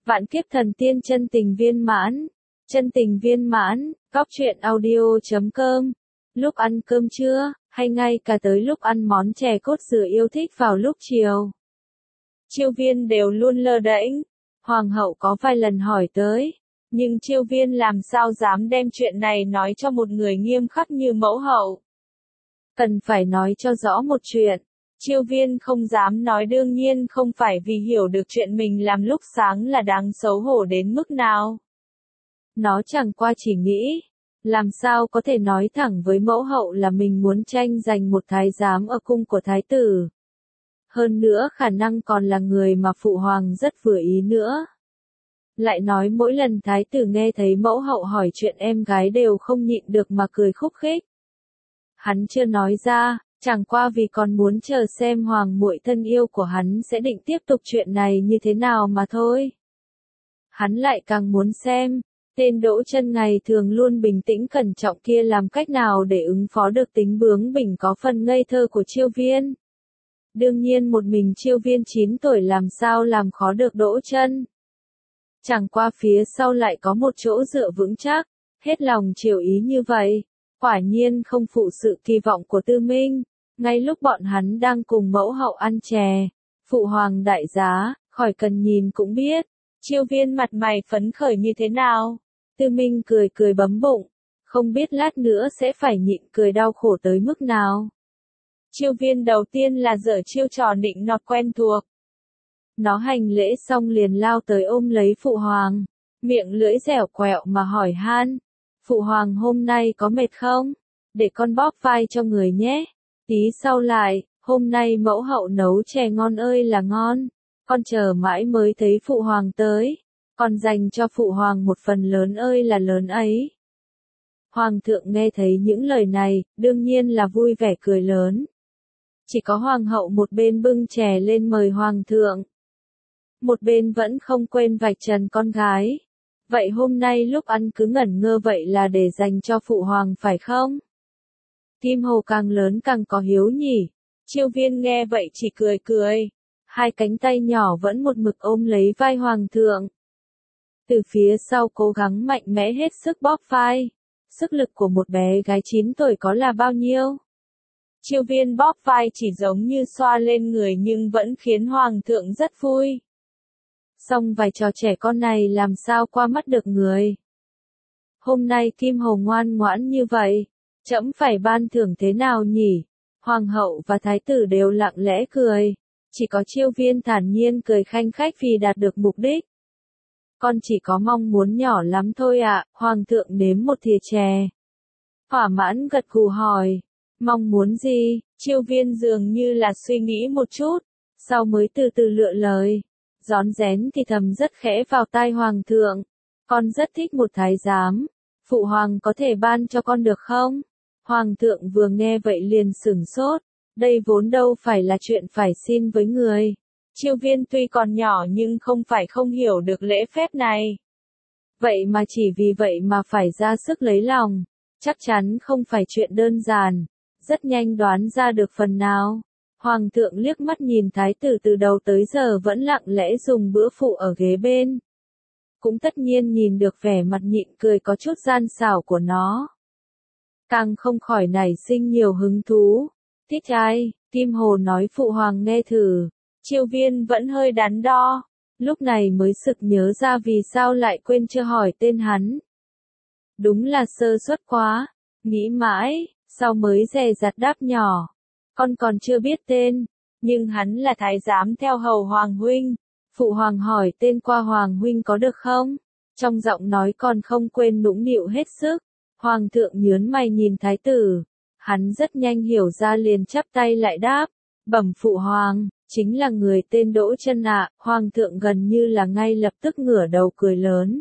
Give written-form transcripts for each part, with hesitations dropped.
Vạn kiếp thần tiên chân tình viên mãn. Chân tình viên mãn, góc truyện audio.com. Lúc ăn cơm trưa, hay ngay cả tới lúc ăn món chè cốt dừa yêu thích vào lúc chiều, Chiêu Viên đều luôn lơ đễnh. Hoàng hậu có vài lần hỏi tới, nhưng Chiêu Viên làm sao dám đem chuyện này nói cho một người nghiêm khắc như mẫu hậu. Cần phải nói cho rõ một chuyện. Chiêu Viên không dám nói đương nhiên không phải vì hiểu được chuyện mình làm lúc sáng là đáng xấu hổ đến mức nào. Nó chẳng qua chỉ nghĩ, làm sao có thể nói thẳng với mẫu hậu là mình muốn tranh giành một thái giám ở cung của thái tử. Hơn nữa khả năng còn là người mà phụ hoàng rất vừa ý nữa. Lại nói mỗi lần thái tử nghe thấy mẫu hậu hỏi chuyện em gái đều không nhịn được mà cười khúc khích. Hắn chưa nói ra, chẳng qua vì còn muốn chờ xem hoàng muội thân yêu của hắn sẽ định tiếp tục chuyện này như thế nào mà thôi. Hắn lại càng muốn xem, tên Đỗ Chân ngày thường luôn bình tĩnh cẩn trọng kia làm cách nào để ứng phó được tính bướng bỉnh có phần ngây thơ của Chiêu Viên. Đương nhiên một mình Chiêu Viên 9 tuổi làm sao làm khó được Đỗ Chân. Chẳng qua phía sau lại có một chỗ dựa vững chắc, hết lòng chiều ý như vậy, quả nhiên không phụ sự kỳ vọng của Tư Minh. Ngay lúc bọn hắn đang cùng mẫu hậu ăn chè, phụ hoàng đại giá, khỏi cần nhìn cũng biết, Chiêu Viên mặt mày phấn khởi như thế nào. Tư Minh cười cười bấm bụng, không biết lát nữa sẽ phải nhịn cười đau khổ tới mức nào. Chiêu Viên đầu tiên là giở chiêu trò nịnh nọt quen thuộc. Nó hành lễ xong liền lao tới ôm lấy phụ hoàng, miệng lưỡi dẻo quẹo mà hỏi han. Phụ hoàng hôm nay có mệt không? Để con bóp vai cho người nhé. Tí sau lại, hôm nay mẫu hậu nấu chè ngon ơi là ngon. Con chờ mãi mới thấy phụ hoàng tới. Con dành cho phụ hoàng một phần lớn ơi là lớn ấy. Hoàng thượng nghe thấy những lời này, đương nhiên là vui vẻ cười lớn. Chỉ có hoàng hậu một bên bưng chè lên mời hoàng thượng. Một bên vẫn không quên vạch trần con gái. Vậy hôm nay lúc ăn cứ ngẩn ngơ vậy là để dành cho phụ hoàng phải không? Kim Hồ càng lớn càng có hiếu nhỉ. Chiêu Viên nghe vậy chỉ cười cười. Hai cánh tay nhỏ vẫn một mực ôm lấy vai hoàng thượng. Từ phía sau cố gắng mạnh mẽ hết sức bóp vai. Sức lực của một bé gái 9 tuổi có là bao nhiêu? Chiêu Viên bóp vai chỉ giống như xoa lên người nhưng vẫn khiến hoàng thượng rất vui. Xong vài trò trẻ con này làm sao qua mắt được người. Hôm nay Kim Hồ ngoan ngoãn như vậy, trẫm phải ban thưởng thế nào nhỉ? Hoàng hậu và thái tử đều lặng lẽ cười, chỉ có Chiêu Viên thản nhiên cười khanh khách vì đạt được mục đích. Con chỉ có mong muốn nhỏ lắm thôi ạ. Hoàng thượng nếm một thìa chè. Thỏa mãn gật gù hỏi, mong muốn gì? Chiêu Viên dường như là suy nghĩ một chút, sau mới từ từ lựa lời. Rón rén thì thầm rất khẽ vào tai hoàng thượng. Con rất thích một thái giám. Phụ hoàng có thể ban cho con được không? Hoàng thượng vừa nghe vậy liền sửng sốt. Đây vốn đâu phải là chuyện phải xin với người. Chiêu Viên tuy còn nhỏ nhưng không phải không hiểu được lễ phép này. Vậy mà chỉ vì vậy mà phải ra sức lấy lòng. Chắc chắn không phải chuyện đơn giản. Rất nhanh đoán ra được phần nào. Hoàng thượng liếc mắt nhìn thái tử từ đầu tới giờ vẫn lặng lẽ dùng bữa phụ ở ghế bên. Cũng tất nhiên nhìn được vẻ mặt nhịn cười có chút gian xảo của nó. Càng không khỏi nảy sinh nhiều hứng thú. Thích ai? Kim Hồ nói phụ hoàng nghe thử. Chiêu Viên vẫn hơi đắn đo. Lúc này mới sực nhớ ra vì sao lại quên chưa hỏi tên hắn. Đúng là sơ suất quá. Nghĩ mãi, sau mới dè dặt đáp nhỏ. Con còn chưa biết tên, nhưng hắn là thái giám theo hầu hoàng huynh. Phụ hoàng hỏi tên qua hoàng huynh có được không? Trong giọng nói còn không quên nũng nịu hết sức. Hoàng thượng nhớn mày nhìn thái tử. Hắn rất nhanh hiểu ra liền chắp tay lại đáp. Bẩm phụ hoàng, chính là người tên Đỗ Chân ạ. Hoàng thượng gần như là ngay lập tức ngửa đầu cười lớn.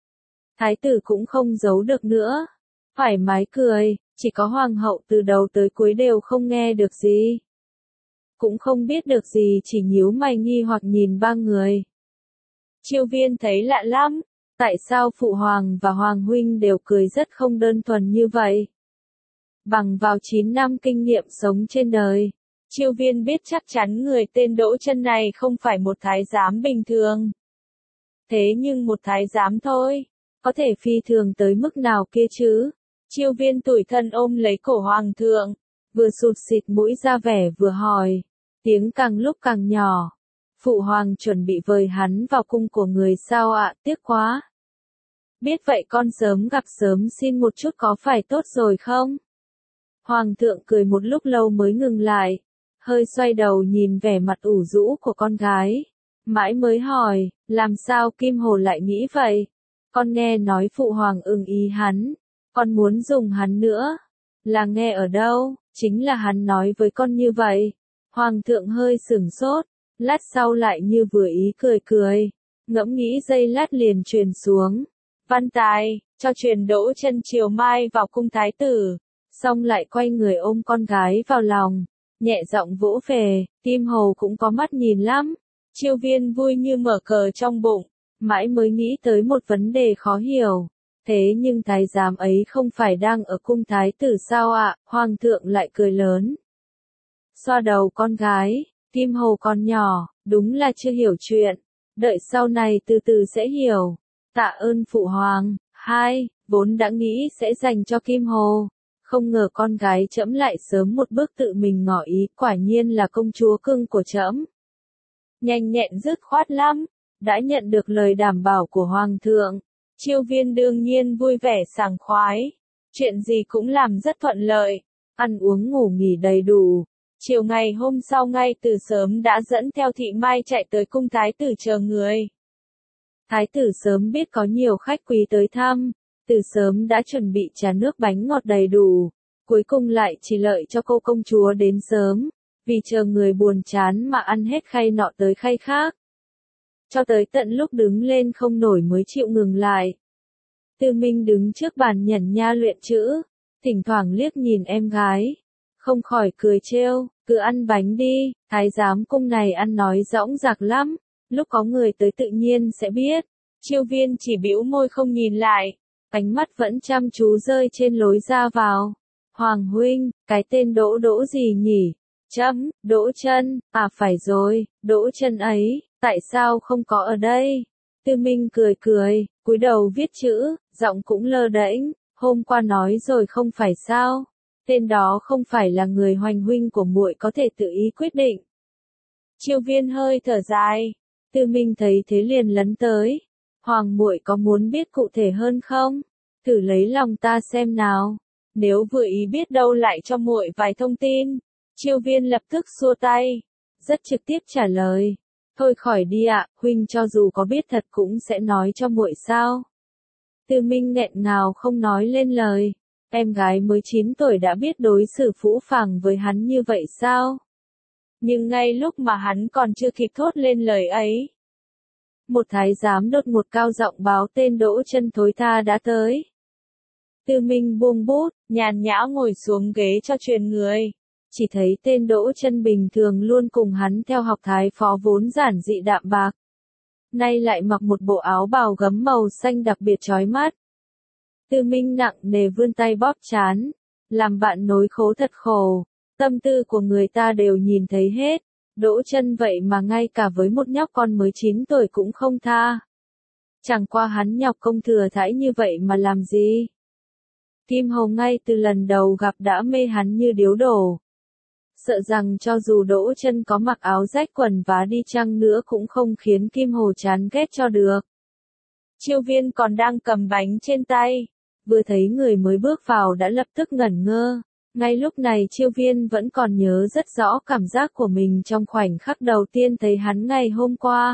Thái tử cũng không giấu được nữa. Thoải mái cười. Chỉ có hoàng hậu từ đầu tới cuối đều không nghe được gì. Cũng không biết được gì chỉ nhíu mày nghi hoặc nhìn ba người. Chiêu Viên thấy lạ lắm. Tại sao phụ hoàng và hoàng huynh đều cười rất không đơn thuần như vậy? Bằng vào 9 năm kinh nghiệm sống trên đời, Chiêu Viên biết chắc chắn người tên Đỗ Chân này không phải một thái giám bình thường. Thế nhưng một thái giám thôi, có thể phi thường tới mức nào kia chứ? Chiêu Viên tủi thân ôm lấy cổ hoàng thượng, vừa sụt xịt mũi ra vẻ vừa hỏi, tiếng càng lúc càng nhỏ. Phụ hoàng chuẩn bị vời hắn vào cung của người sao ạ, tiếc quá. Biết vậy con sớm gặp sớm xin một chút có phải tốt rồi không? Hoàng thượng cười một lúc lâu mới ngừng lại, hơi xoay đầu nhìn vẻ mặt ủ rũ của con gái. Mãi mới hỏi, làm sao Kim Hồ lại nghĩ vậy? Con nghe nói phụ hoàng ưng ý hắn, con muốn dùng hắn nữa. Là nghe ở đâu? Chính là hắn nói với con như vậy. Hoàng thượng hơi sửng sốt, lát sau lại như vừa ý cười cười, ngẫm nghĩ giây lát liền truyền xuống. Văn tài, cho truyền Đỗ Chân chiều mai vào cung thái tử. Xong lại quay người ôm con gái vào lòng, nhẹ giọng vỗ về, Kim Hồ cũng có mắt nhìn lắm. Chiêu Viên vui như mở cờ trong bụng, mãi mới nghĩ tới một vấn đề khó hiểu. Thế nhưng thái giám ấy không phải đang ở cung thái tử sao ạ? Hoàng thượng lại cười lớn. Xoa đầu con gái, Kim Hồ còn nhỏ, đúng là chưa hiểu chuyện. Đợi sau này từ từ sẽ hiểu. Tạ ơn phụ hoàng. Vốn đã nghĩ sẽ dành cho Kim Hồ. Không ngờ con gái trẫm lại sớm một bước tự mình ngỏ ý, quả nhiên là công chúa cưng của trẫm. Nhanh nhẹn dứt khoát lắm, đã nhận được lời đảm bảo của hoàng thượng. Chiêu Viên đương nhiên vui vẻ sảng khoái, chuyện gì cũng làm rất thuận lợi, ăn uống ngủ nghỉ đầy đủ. Chiều ngày hôm sau ngay từ sớm đã dẫn theo Thị Mai chạy tới cung thái tử chờ người. Thái tử sớm biết có nhiều khách quý tới thăm, từ sớm đã chuẩn bị trà nước bánh ngọt đầy đủ, cuối cùng lại chỉ lợi cho cô công chúa đến sớm, vì chờ người buồn chán mà ăn hết khay nọ tới khay khác. Cho tới tận lúc đứng lên không nổi mới chịu ngừng lại. Tư Minh đứng trước bàn nhẩn nha luyện chữ, thỉnh thoảng liếc nhìn em gái, không khỏi cười trêu, cứ ăn bánh đi, thái giám cung này ăn nói dõng dạc lắm, lúc có người tới tự nhiên sẽ biết. Chiêu Viên chỉ bĩu môi không nhìn lại, ánh mắt vẫn chăm chú rơi trên lối ra vào. Hoàng huynh, cái tên Đỗ Đỗ gì nhỉ? Đỗ Chân, à phải rồi, Đỗ Chân ấy, tại sao không có ở đây? Tư Minh cười cười, cúi đầu viết chữ, giọng cũng lơ đễnh, hôm qua nói rồi không phải sao? Tên đó không phải là người Hoành huynh của muội có thể tự ý quyết định. Chiêu Viên hơi thở dài, Tư Minh thấy thế liền lấn tới. Hoàng muội có muốn biết cụ thể hơn không? Thử lấy lòng ta xem nào. Nếu vừa ý biết đâu lại cho muội vài thông tin. Chiêu Viên lập tức xua tay, rất trực tiếp trả lời. Thôi khỏi đi ạ, huynh cho dù có biết thật cũng sẽ nói cho muội sao? Tư Minh nghẹn ngào không nói lên lời. Em gái mới 9 tuổi đã biết đối xử phũ phàng với hắn như vậy sao? Nhưng ngay lúc mà hắn còn chưa kịp thốt lên lời ấy, một thái giám đột ngột cao giọng báo tên Đỗ Chân thối tha đã tới. Tư Minh buông bút, nhàn nhã ngồi xuống ghế cho truyền người. Chỉ thấy tên Đỗ Chân bình thường luôn cùng hắn theo học thái phó vốn giản dị đạm bạc. Nay lại mặc một bộ áo bào gấm màu xanh đặc biệt chói mắt. Tư Minh nặng nề vươn tay bóp trán, làm bạn nối khố thật khổ, tâm tư của người ta đều nhìn thấy hết. Đỗ Chân vậy mà ngay cả với một nhóc con mới 9 tuổi cũng không tha. Chẳng qua hắn nhọc công thừa thãi như vậy mà làm gì? Kim Hồ ngay từ lần đầu gặp đã mê hắn như điếu đổ. Sợ rằng cho dù Đỗ Chân có mặc áo rách quần vá đi chăng nữa cũng không khiến Kim Hồ chán ghét cho được. Chiêu Viên còn đang cầm bánh trên tay, vừa thấy người mới bước vào đã lập tức ngẩn ngơ. Ngay lúc này Chiêu Viên vẫn còn nhớ rất rõ cảm giác của mình trong khoảnh khắc đầu tiên thấy hắn ngày hôm qua.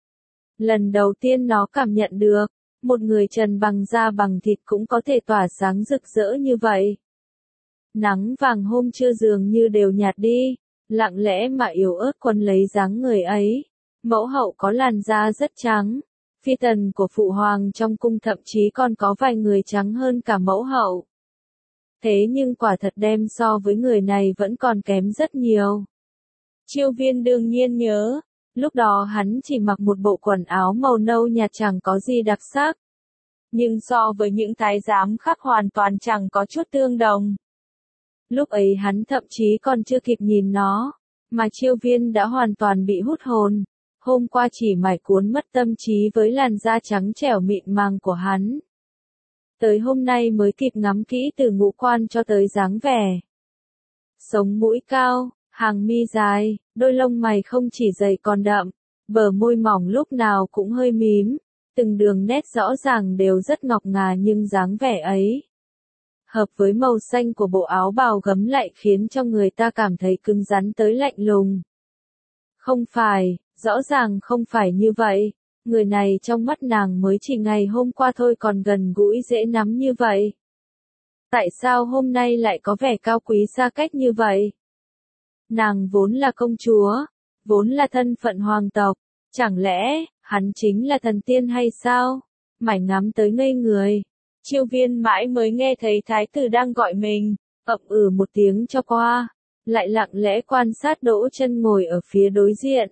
Lần đầu tiên nó cảm nhận được, một người trần bằng da bằng thịt cũng có thể tỏa sáng rực rỡ như vậy. Nắng vàng hôm trưa dường như đều nhạt đi, lặng lẽ mà yếu ớt quấn lấy dáng người ấy. Mẫu hậu có làn da rất trắng, phi tần của phụ hoàng trong cung thậm chí còn có vài người trắng hơn cả mẫu hậu. Thế nhưng quả thật đem so với người này vẫn còn kém rất nhiều. Chiêu Viên đương nhiên nhớ, lúc đó hắn chỉ mặc một bộ quần áo màu nâu nhạt chẳng có gì đặc sắc. Nhưng so với những thái giám khác hoàn toàn chẳng có chút tương đồng. Lúc ấy hắn thậm chí còn chưa kịp nhìn nó, mà Chiêu Viên đã hoàn toàn bị hút hồn. hôm qua chỉ mải cuốn mất tâm trí với làn da trắng trẻo mịn màng của hắn. Tới hôm nay mới kịp ngắm kỹ từ ngũ quan cho tới dáng vẻ. Sống mũi cao, hàng mi dài, đôi lông mày không chỉ dày còn đậm, bờ môi mỏng lúc nào cũng hơi mím, từng đường nét rõ ràng đều rất ngọc ngà nhưng dáng vẻ ấy, hợp với màu xanh của bộ áo bào gấm lại khiến cho người ta cảm thấy cứng rắn tới lạnh lùng. Không phải, rõ ràng không phải như vậy, người này trong mắt nàng mới chỉ ngày hôm qua thôi còn gần gũi dễ nắm như vậy. Tại sao hôm nay lại có vẻ cao quý xa cách như vậy? Nàng vốn là công chúa, vốn là thân phận hoàng tộc, chẳng lẽ, hắn chính là thần tiên hay sao? Mải ngắm tới ngây người. Chiêu Viên mãi mới nghe thấy thái tử đang gọi mình, ậm một tiếng cho qua, lại lặng lẽ quan sát Đỗ Chân ngồi ở phía đối diện.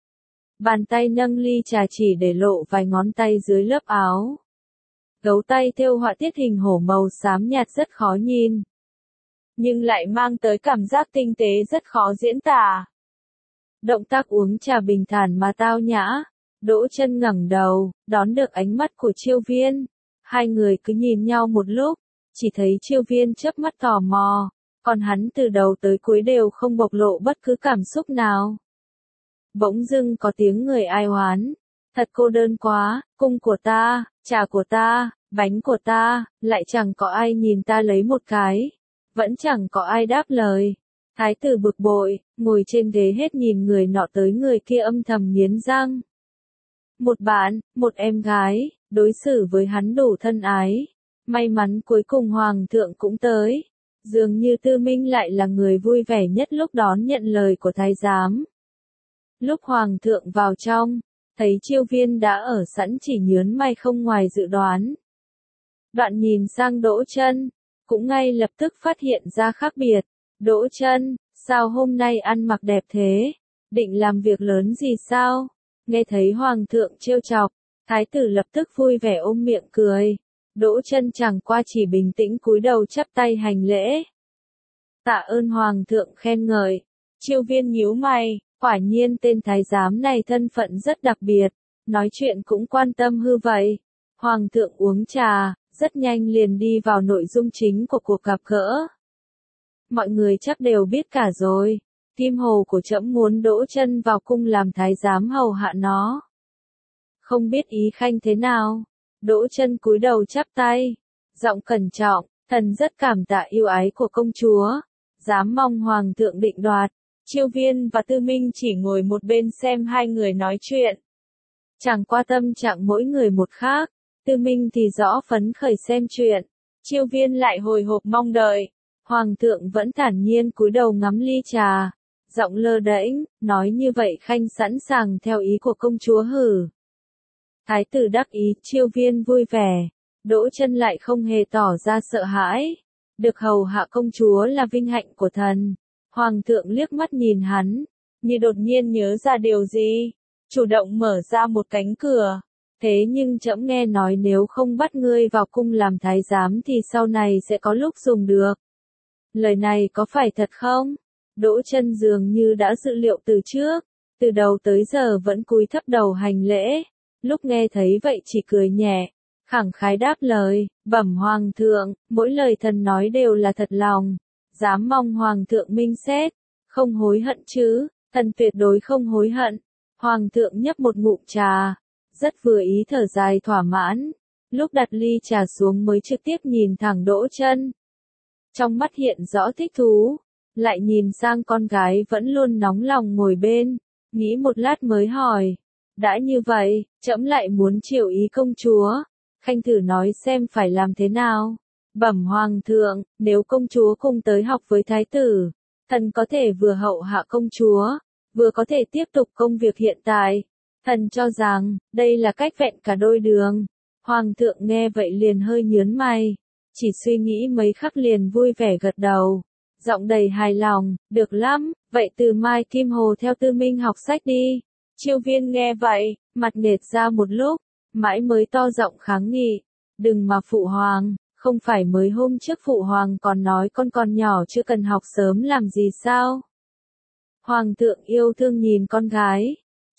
Bàn tay nâng ly trà chỉ để lộ vài ngón tay dưới lớp áo. Gấu tay thêu họa tiết hình hổ màu xám nhạt rất khó nhìn, nhưng lại mang tới cảm giác tinh tế rất khó diễn tả. Động tác uống trà bình thản mà tao nhã, Đỗ Chân ngẩng đầu, đón được ánh mắt của Chiêu Viên. Hai người cứ nhìn nhau một lúc, chỉ thấy Chiêu Viên chớp mắt tò mò, còn hắn từ đầu tới cuối đều không bộc lộ bất cứ cảm xúc nào. Bỗng dưng có tiếng người ai oán, thật cô đơn quá, cung của ta, trà của ta, bánh của ta, lại chẳng có ai nhìn ta lấy một cái, vẫn chẳng có ai đáp lời. Thái tử bực bội, ngồi trên ghế hết nhìn người nọ tới người kia âm thầm nghiến răng. Một bạn, một em gái, đối xử với hắn đủ thân ái. May mắn cuối cùng hoàng thượng cũng tới. Dường như Tư Minh lại là người vui vẻ nhất lúc đón nhận lời của thái giám. Lúc hoàng thượng vào trong, thấy Chiêu Viên đã ở sẵn chỉ nhướng mày không ngoài dự đoán. Đoạn nhìn sang Đỗ Chân, cũng ngay lập tức phát hiện ra khác biệt. Đỗ Chân, sao hôm nay ăn mặc đẹp thế? Định làm việc lớn gì sao? Nghe thấy hoàng thượng trêu chọc, thái tử lập tức vui vẻ ôm miệng cười. Đỗ Chân chẳng qua chỉ bình tĩnh cúi đầu chắp tay hành lễ. Tạ ơn hoàng thượng khen ngợi. Chiêu Viên nhíu mày, quả nhiên tên thái giám này thân phận rất đặc biệt, nói chuyện cũng quan tâm hư vậy. Hoàng thượng uống trà, rất nhanh liền đi vào nội dung chính của cuộc gặp gỡ. Mọi người chắc đều biết cả rồi, Kim Hồ của trẫm muốn Đỗ Chân vào cung làm thái giám hầu hạ nó. Không biết ý khanh thế nào? Đỗ Chân cúi đầu chắp tay, giọng cẩn trọng, thần rất cảm tạ yêu ái của công chúa, dám mong hoàng thượng định đoạt. Chiêu Viên và Tư Minh chỉ ngồi một bên xem hai người nói chuyện. Chẳng qua tâm trạng mỗi người một khác, Tư Minh thì rõ phấn khởi xem chuyện, Chiêu Viên lại hồi hộp mong đợi. Hoàng thượng vẫn thản nhiên cúi đầu ngắm ly trà, giọng lơ đễnh, nói như vậy khanh sẵn sàng theo ý của công chúa hử. Thái tử đắc ý, Chiêu Viên vui vẻ, Đỗ Chân lại không hề tỏ ra sợ hãi. Được hầu hạ công chúa là vinh hạnh của thần. Hoàng thượng liếc mắt nhìn hắn, như đột nhiên nhớ ra điều gì, chủ động mở ra một cánh cửa. Thế nhưng trẫm nghe nói nếu không bắt ngươi vào cung làm thái giám thì sau này sẽ có lúc dùng được. Lời này có phải thật không? Đỗ Chân dường như đã dự liệu từ trước, từ đầu tới giờ vẫn cúi thấp đầu hành lễ, lúc nghe thấy vậy chỉ cười nhẹ, khẳng khái đáp lời, bẩm hoàng thượng, mỗi lời thần nói đều là thật lòng, dám mong hoàng thượng minh xét, không hối hận chứ, thần tuyệt đối không hối hận. Hoàng thượng nhấp một ngụm trà, rất vừa ý thở dài thỏa mãn, lúc đặt ly trà xuống mới trực tiếp nhìn thẳng Đỗ Chân. Trong mắt hiện rõ thích thú, lại nhìn sang con gái vẫn luôn nóng lòng ngồi bên, nghĩ một lát mới hỏi, đã như vậy, trẫm lại muốn chiều ý công chúa, khanh thử nói xem phải làm thế nào. Bẩm hoàng thượng, nếu công chúa cùng tới học với thái tử, thần có thể vừa hậu hạ công chúa, vừa có thể tiếp tục công việc hiện tại. Thần cho rằng, đây là cách vẹn cả đôi đường. Hoàng thượng nghe vậy liền hơi nhướng mày, chỉ suy nghĩ mấy khắc liền vui vẻ gật đầu, giọng đầy hài lòng, được lắm, vậy từ mai Kim Hồ theo Tư Minh học sách đi. Chiêu Viên nghe vậy, mặt nệt ra một lúc, mãi mới to giọng kháng nghị, đừng mà phụ hoàng, không phải mới hôm trước phụ hoàng còn nói con còn nhỏ chưa cần học sớm làm gì sao? Hoàng thượng yêu thương nhìn con gái,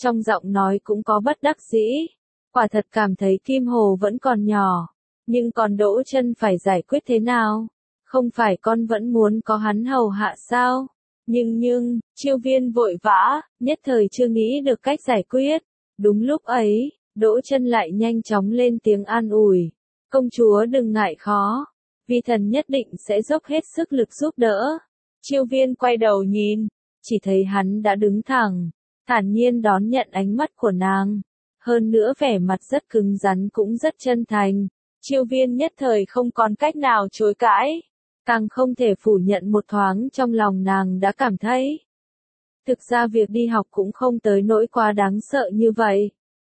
trong giọng nói cũng có bất đắc dĩ. Quả thật cảm thấy Kim Hồ vẫn còn nhỏ, nhưng còn Đỗ Chân phải giải quyết thế nào? Không phải con vẫn muốn có hắn hầu hạ sao? Nhưng, Chiêu Viên vội vã, nhất thời chưa nghĩ được cách giải quyết. Đúng lúc ấy, Đỗ Chân lại nhanh chóng lên tiếng an ủi. Công chúa đừng ngại khó, vi thần nhất định sẽ dốc hết sức lực giúp đỡ. Chiêu Viên quay đầu nhìn, chỉ thấy hắn đã đứng thẳng, thản nhiên đón nhận ánh mắt của nàng. Hơn nữa vẻ mặt rất cứng rắn cũng rất chân thành. Chiêu Viên nhất thời không còn cách nào chối cãi, càng không thể phủ nhận một thoáng trong lòng nàng đã cảm thấy. Thực ra việc đi học cũng không tới nỗi quá đáng sợ như vậy.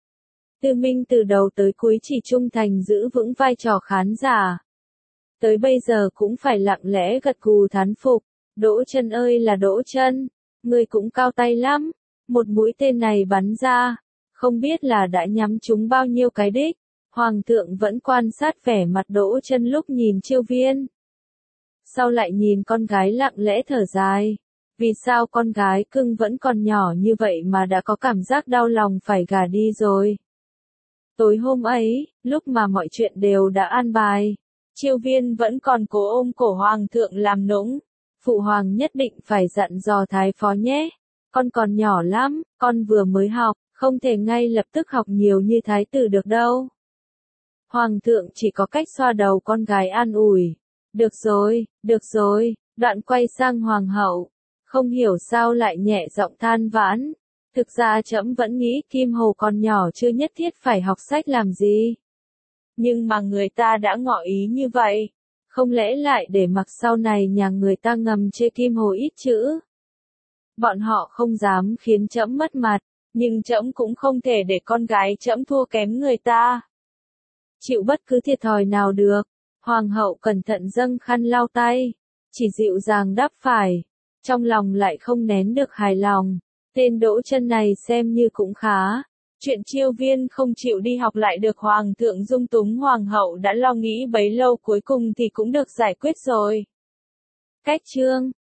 Tư Minh từ đầu tới cuối chỉ trung thành giữ vững vai trò khán giả. Tới bây giờ cũng phải lặng lẽ gật gù thán phục. Đỗ Chân ơi là Đỗ Chân, ngươi cũng cao tay lắm. Một mũi tên này bắn ra, không biết là đã nhắm trúng bao nhiêu cái đích. Hoàng thượng vẫn quan sát vẻ mặt Đỗ Chân lúc nhìn Chiêu Viên. Sau lại nhìn con gái lặng lẽ thở dài. Vì sao con gái cưng vẫn còn nhỏ như vậy mà đã có cảm giác đau lòng phải gả đi rồi? Tối hôm ấy, lúc mà mọi chuyện đều đã an bài, Chiêu Viên vẫn còn cố ôm cổ Hoàng thượng làm nũng. Phụ hoàng nhất định phải dặn dò thái phó nhé. Con còn nhỏ lắm, con vừa mới học, không thể ngay lập tức học nhiều như thái tử được đâu. Hoàng thượng chỉ có cách xoa đầu con gái an ủi. Được rồi, đoạn quay sang hoàng hậu. Không hiểu sao lại nhẹ giọng than vãn. Thực ra trẫm vẫn nghĩ Kim Hồ còn nhỏ chưa nhất thiết phải học sách làm gì. Nhưng mà người ta đã ngỏ ý như vậy. Không lẽ lại để mặc sau này nhà người ta ngầm chê Kim Hồ ít chữ. Bọn họ không dám khiến trẫm mất mặt, nhưng trẫm cũng không thể để con gái trẫm thua kém người ta. Chịu bất cứ thiệt thòi nào được. Hoàng hậu cẩn thận dâng khăn lau tay, chỉ dịu dàng đáp phải, trong lòng lại không nén được hài lòng. Tên Đỗ Chân này xem như cũng khá. Chuyện Chiêu Viên không chịu đi học lại được Hoàng thượng dung túng Hoàng hậu đã lo nghĩ bấy lâu cuối cùng thì cũng được giải quyết rồi. Cách chương